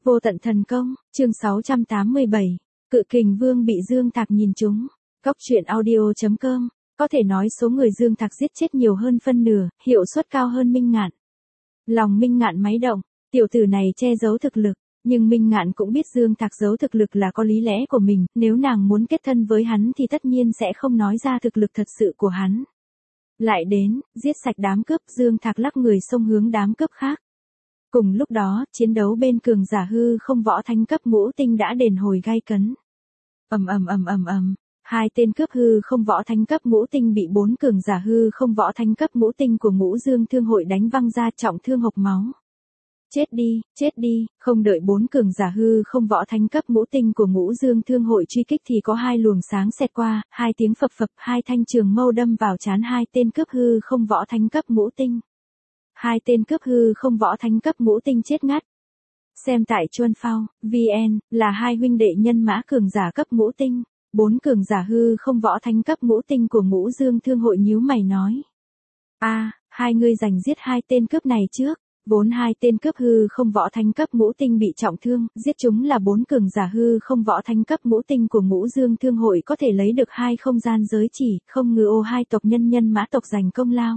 Vô tận thần công, chương 687. Cự kình vương bị Dương Thạc nhìn trúng. Góc truyện audio.com. Có thể nói số người Dương Thạc giết chết nhiều hơn phân nửa, hiệu suất cao hơn Minh Ngạn. Lòng Minh Ngạn máy động, tiểu tử này che giấu thực lực, nhưng Minh Ngạn cũng biết Dương Thạc giấu thực lực là có lý lẽ của mình, nếu nàng muốn kết thân với hắn thì tất nhiên sẽ không nói ra thực lực thật sự của hắn. Lại đến, giết sạch đám cướp, Dương Thạc lắc người xông hướng đám cướp khác. Cùng lúc đó, chiến đấu bên cường giả hư không võ thánh cấp ngũ tinh đã đền hồi gay cấn. Hai tên cướp hư không võ thánh cấp ngũ tinh bị bốn cường giả hư không võ thánh cấp ngũ tinh của Ngũ Dương Thương hội đánh văng ra, trọng thương hộc máu. Chết đi, không đợi bốn cường giả hư không võ thánh cấp ngũ tinh của Ngũ Dương Thương hội truy kích thì có hai luồng sáng xẹt qua, hai tiếng phập phập, hai thanh trường mâu đâm vào trán hai tên cướp hư không võ thánh cấp ngũ tinh. Hai tên cướp hư không võ thánh cấp ngũ tinh chết ngắt. Xem tại Chuân Phao, VN, là hai huynh đệ nhân mã cường giả cấp ngũ tinh. Bốn cường giả hư không võ thánh cấp ngũ tinh của Ngũ Dương Thương hội nhíu mày nói. Hai người giành giết hai tên cướp này trước. Vốn hai tên cướp hư không võ thánh cấp ngũ tinh bị trọng thương, giết chúng là bốn cường giả hư không võ thánh cấp ngũ tinh của Ngũ Dương Thương hội có thể lấy được hai không gian giới chỉ, không ngừa hai tộc nhân mã tộc giành công lao.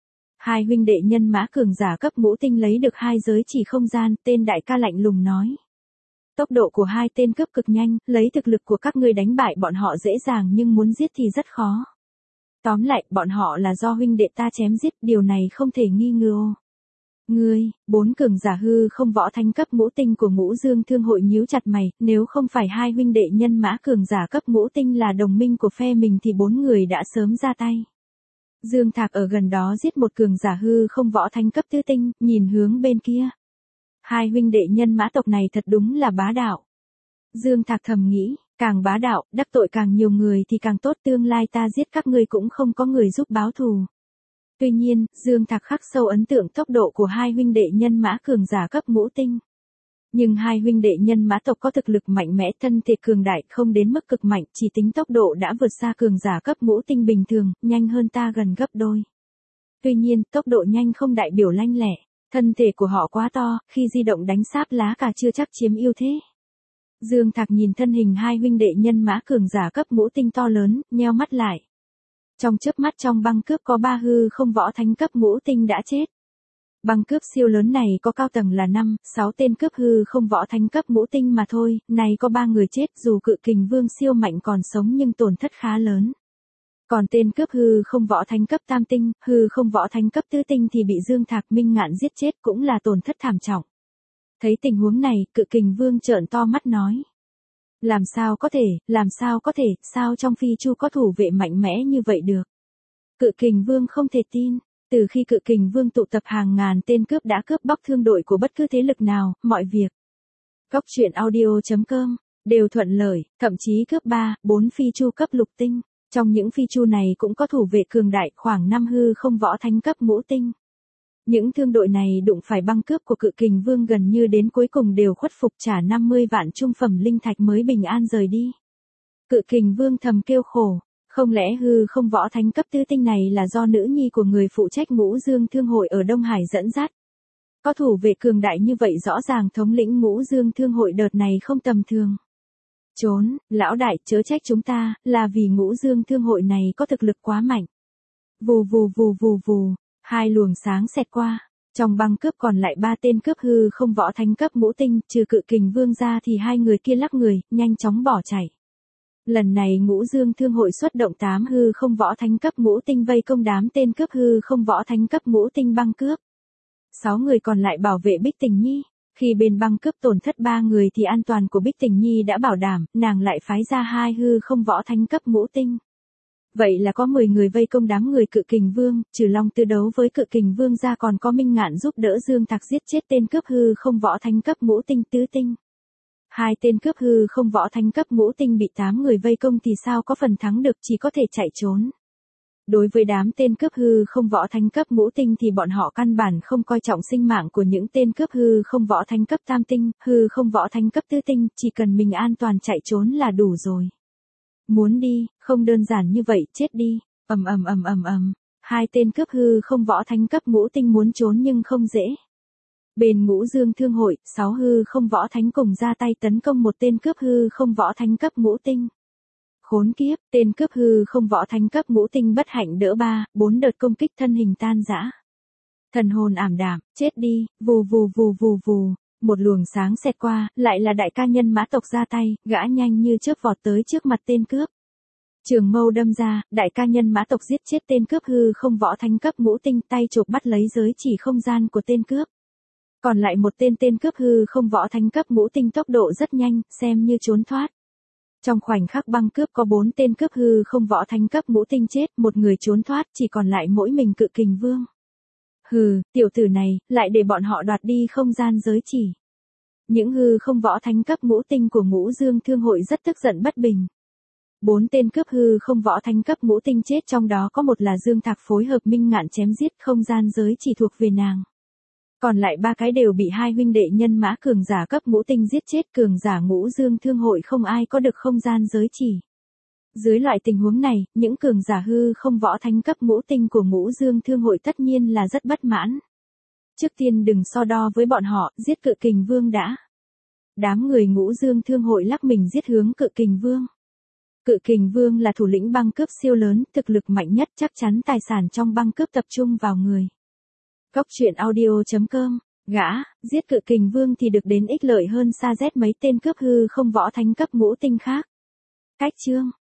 Hai huynh đệ nhân mã cường giả cấp ngũ tinh lấy được hai giới chỉ không gian, tên đại ca lạnh lùng nói. Tốc độ của hai tên cướp cực nhanh, lấy thực lực của các ngươi đánh bại bọn họ dễ dàng nhưng muốn giết thì rất khó. Tóm lại, bọn họ là do huynh đệ ta chém giết, điều này không thể nghi ngờ. Ngươi, bốn cường giả hư không võ thánh cấp ngũ tinh của Ngũ Dương Thương hội nhíu chặt mày, nếu không phải hai huynh đệ nhân mã cường giả cấp ngũ tinh là đồng minh của phe mình thì bốn người đã sớm ra tay. Dương Thạc ở gần đó giết một cường giả hư không võ thánh cấp tứ tinh, nhìn hướng bên kia. Hai huynh đệ nhân mã tộc này thật đúng là bá đạo. Dương Thạc thầm nghĩ, càng bá đạo, đắc tội càng nhiều người thì càng tốt, tương lai ta giết các ngươi cũng không có người giúp báo thù. Tuy nhiên, Dương Thạc khắc sâu ấn tượng tốc độ của hai huynh đệ nhân mã cường giả cấp ngũ tinh. Nhưng hai huynh đệ nhân mã tộc có thực lực mạnh mẽ, thân thể cường đại, không đến mức cực mạnh, chỉ tính tốc độ đã vượt xa cường giả cấp ngũ tinh bình thường, nhanh hơn ta gần gấp đôi. Tuy nhiên, tốc độ nhanh không đại biểu lanh lẹ, thân thể của họ quá to, khi di động đánh sáp lá cà chưa chắc chiếm ưu thế. Dương Thạc nhìn thân hình hai huynh đệ nhân mã cường giả cấp ngũ tinh to lớn, nheo mắt lại. Trong chớp mắt trong băng cướp có ba hư không võ thánh cấp ngũ tinh đã chết. Băng cướp siêu lớn này có cao tầng là 5, 6 tên cướp hư không võ thánh cấp ngũ tinh mà thôi, này có 3 người chết, dù cự kình vương siêu mạnh còn sống nhưng tổn thất khá lớn. Còn tên cướp hư không võ thánh cấp tam tinh, hư không võ thánh cấp tứ tinh thì bị Dương Thạc Minh Ngạn giết chết, cũng là tổn thất thảm trọng. Thấy tình huống này, cự kình vương trợn to mắt nói. Làm sao có thể, sao trong phi chu có thủ vệ mạnh mẽ như vậy được? Cự kình vương không thể tin. Từ khi cự kình vương tụ tập hàng ngàn tên cướp đã cướp bóc thương đội của bất cứ thế lực nào, mọi việc. Góc truyện audio.com, đều thuận lợi, thậm chí cướp 3, 4 phi chu cấp lục tinh. Trong những phi chu này cũng có thủ vệ cường đại, khoảng 5 hư không võ thánh cấp ngũ tinh. Những thương đội này đụng phải băng cướp của cự kình vương gần như đến cuối cùng đều khuất phục, trả 50 vạn trung phẩm linh thạch mới bình an rời đi. Cự kình vương thầm kêu khổ. Không lẽ hư không võ thánh cấp tứ tinh này là do nữ nhi của người phụ trách Ngũ Dương Thương hội ở Đông Hải dẫn dắt? Có thủ vệ cường đại như vậy rõ ràng thống lĩnh Ngũ Dương Thương hội đợt này không tầm thường. Trốn, lão đại, chớ trách chúng ta, là vì Ngũ Dương Thương hội này có thực lực quá mạnh. Vù, hai luồng sáng xẹt qua. Trong băng cướp còn lại 3 tên cướp hư không võ thánh cấp ngũ tinh, trừ cự kình vương ra thì hai người kia lắc người, nhanh chóng bỏ chạy. Lần này Ngũ Dương Thương hội xuất động 8 hư không võ thánh cấp ngũ tinh vây công đám tên cướp hư không võ thánh cấp ngũ tinh băng cướp. 6 người còn lại bảo vệ Bích Tình Nhi. Khi bên băng cướp tổn thất 3 người thì an toàn của Bích Tình Nhi đã bảo đảm, nàng lại phái ra 2 hư không võ thánh cấp ngũ tinh. Vậy là có 10 người vây công đám người cự kình vương, trừ Long Tư đấu với cự kình vương ra còn có Minh Ngạn giúp đỡ Dương Thạc giết chết tên cướp hư không võ thánh cấp ngũ tinh tứ tinh. Hai tên cướp hư không võ thánh cấp ngũ tinh bị 8 người vây công thì sao có phần thắng được, chỉ có thể chạy trốn. Đối với đám tên cướp hư không võ thánh cấp ngũ tinh thì bọn họ căn bản không coi trọng sinh mạng của những tên cướp hư không võ thánh cấp tam tinh, hư không võ thánh cấp tứ tinh, chỉ cần mình an toàn chạy trốn là đủ rồi. Muốn đi, không đơn giản như vậy, chết đi. Hai tên cướp hư không võ thánh cấp ngũ tinh muốn trốn nhưng không dễ. Bên Ngũ Dương Thương hội, 6 hư không võ thánh cùng ra tay tấn công một tên cướp hư không võ thánh cấp ngũ tinh. Khốn kiếp, tên cướp hư không võ thánh cấp ngũ tinh bất hạnh đỡ 4 đợt công kích thân hình tan rã. Thần hồn ảm đạm, chết đi, vù vù vù vù vù, một luồng sáng xẹt qua, lại là đại ca nhân mã tộc ra tay, gã nhanh như chớp vọt tới trước mặt tên cướp. Trường mâu đâm ra, đại ca nhân mã tộc giết chết tên cướp hư không võ thánh cấp ngũ tinh, tay chộp bắt lấy giới chỉ không gian của tên cướp. Còn lại một tên cướp hư không võ thánh cấp ngũ tinh tốc độ rất nhanh, xem như trốn thoát. Trong khoảnh khắc băng cướp có 4 tên cướp hư không võ thánh cấp ngũ tinh chết, một người trốn thoát, chỉ còn lại mỗi mình Cự Kình Vương. Hừ, tiểu tử này, lại để bọn họ đoạt đi không gian giới chỉ. Những hư không võ thánh cấp ngũ tinh của Ngũ Dương Thương hội rất tức giận bất bình. 4 tên cướp hư không võ thánh cấp ngũ tinh chết, trong đó có một là Dương Thạc phối hợp Minh Ngạn chém giết, không gian giới chỉ thuộc về nàng. Còn lại 3 cái đều bị 2 huynh đệ nhân mã cường giả cấp ngũ tinh giết chết, cường giả Ngũ Dương Thương hội không ai có được không gian giới chỉ. Dưới loại tình huống này, những cường giả hư không võ thánh cấp ngũ tinh của Ngũ Dương Thương hội tất nhiên là rất bất mãn. Trước tiên đừng so đo với bọn họ, giết Cự Kình Vương đã. Đám người Ngũ Dương Thương hội lắc mình giết hướng Cự Kình Vương. Cự Kình Vương là thủ lĩnh băng cướp siêu lớn, thực lực mạnh nhất, chắc chắn tài sản trong băng cướp tập trung vào người. Góc truyện audio.com, gã, giết Cự Kình Vương thì được đến ích lợi hơn xa rét mấy tên cướp hư không võ thánh cấp ngũ tinh khác. Cách chương